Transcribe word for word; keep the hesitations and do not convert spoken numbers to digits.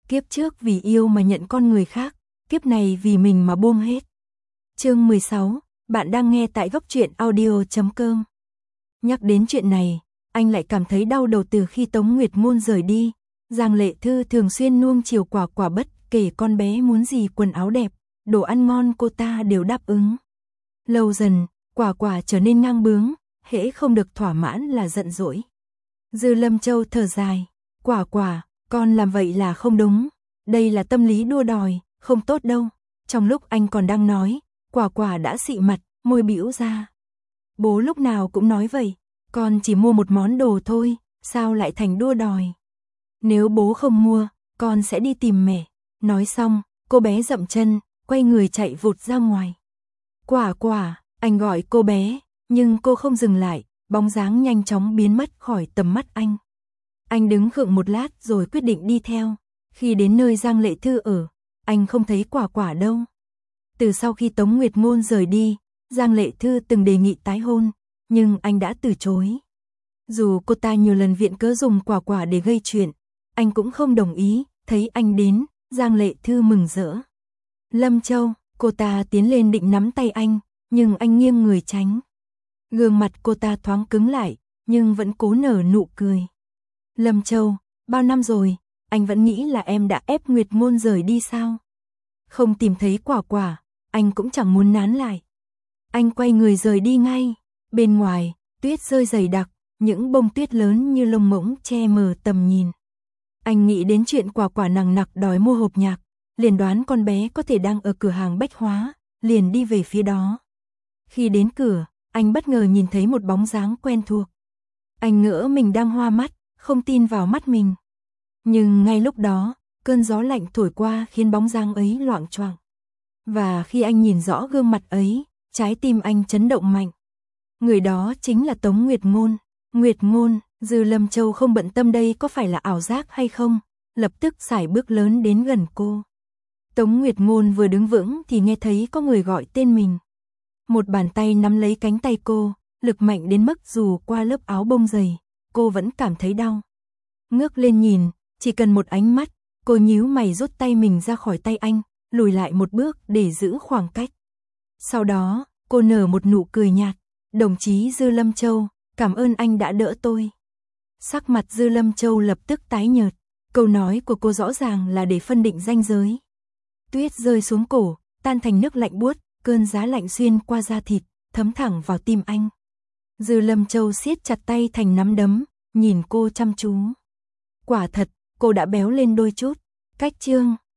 Kiếp trước vì yêu mà nhận con người khác, kiếp này vì mình mà buông hết. Chương mười sáu, bạn đang nghe tại góc truyện audio chấm com. Nhắc đến chuyện này, anh lại cảm thấy đau đầu từ khi Tống Nguyệt Ngôn rời đi. Giang Lệ Thư thường xuyên nuông chiều Quả Quả, bất kể con bé muốn gì, quần áo đẹp, đồ ăn ngon cô ta đều đáp ứng. Lâu dần, Quả Quả trở nên ngang bướng, hễ không được thỏa mãn là giận dỗi. Dư Lâm Châu thở dài, Quả Quả, con làm vậy là không đúng, đây là tâm lý đua đòi, không tốt đâu. Trong lúc anh còn đang nói, Quả Quả đã xị mặt, môi bĩu ra. Bố lúc nào cũng nói vậy, con chỉ mua một món đồ thôi, sao lại thành đua đòi. Nếu bố không mua, con sẽ đi tìm mẹ. Nói xong, cô bé dậm chân, quay người chạy vụt ra ngoài. Quả Quả, anh gọi cô bé, nhưng cô không dừng lại, bóng dáng nhanh chóng biến mất khỏi tầm mắt anh. Anh đứng khựng một lát rồi quyết định đi theo. Khi đến nơi Giang Lệ Thư ở, anh không thấy Quả Quả đâu. Từ sau khi Tống Nguyệt Ngôn rời đi, Giang Lệ Thư từng đề nghị tái hôn, nhưng anh đã từ chối. Dù cô ta nhiều lần viện cớ dùng Quả Quả để gây chuyện, anh cũng không đồng ý. Thấy anh đến, Giang Lệ Thư mừng rỡ. Lâm Châu, cô ta tiến lên định nắm tay anh, nhưng anh nghiêng người tránh. Gương mặt cô ta thoáng cứng lại, nhưng vẫn cố nở nụ cười. Lâm Châu, bao năm rồi, anh vẫn nghĩ là em đã ép Nguyệt Ngôn rời đi sao? Không tìm thấy Quả Quả, anh cũng chẳng muốn nán lại. Anh quay người rời đi ngay. Bên ngoài, tuyết rơi dày đặc, những bông tuyết lớn như lông ngỗng che mờ tầm nhìn. Anh nghĩ đến chuyện Quả Quả nằng nặc đòi mua hộp nhạc, liền đoán con bé có thể đang ở cửa hàng bách hóa, liền đi về phía đó. Khi đến cửa, anh bất ngờ nhìn thấy một bóng dáng quen thuộc. Anh ngỡ mình đang hoa mắt, không tin vào mắt mình. Nhưng ngay lúc đó, cơn gió lạnh thổi qua khiến bóng dáng ấy loạng choạng. Và khi anh nhìn rõ gương mặt ấy, trái tim anh chấn động mạnh. Người đó chính là Tống Nguyệt Ngôn. Nguyệt Ngôn, Dư Lâm Châu không bận tâm đây có phải là ảo giác hay không, lập tức sải bước lớn đến gần cô. Tống Nguyệt Ngôn vừa đứng vững thì nghe thấy có người gọi tên mình. Một bàn tay nắm lấy cánh tay cô, lực mạnh đến mức dù qua lớp áo bông dày, cô vẫn cảm thấy đau. Ngước lên nhìn, chỉ cần một ánh mắt, cô nhíu mày rút tay mình ra khỏi tay anh, lùi lại một bước để giữ khoảng cách. Sau đó, cô nở một nụ cười nhạt, đồng chí Dư Lâm Châu, cảm ơn anh đã đỡ tôi. Sắc mặt Dư Lâm Châu lập tức tái nhợt, câu nói của cô rõ ràng là để phân định ranh giới. Tuyết rơi xuống cổ, tan thành nước lạnh buốt, cơn giá lạnh xuyên qua da thịt, thấm thẳng vào tim anh. Dư Lâm Châu siết chặt tay thành nắm đấm, nhìn cô chăm chú. Quả thật, cô đã béo lên đôi chút. Cách chương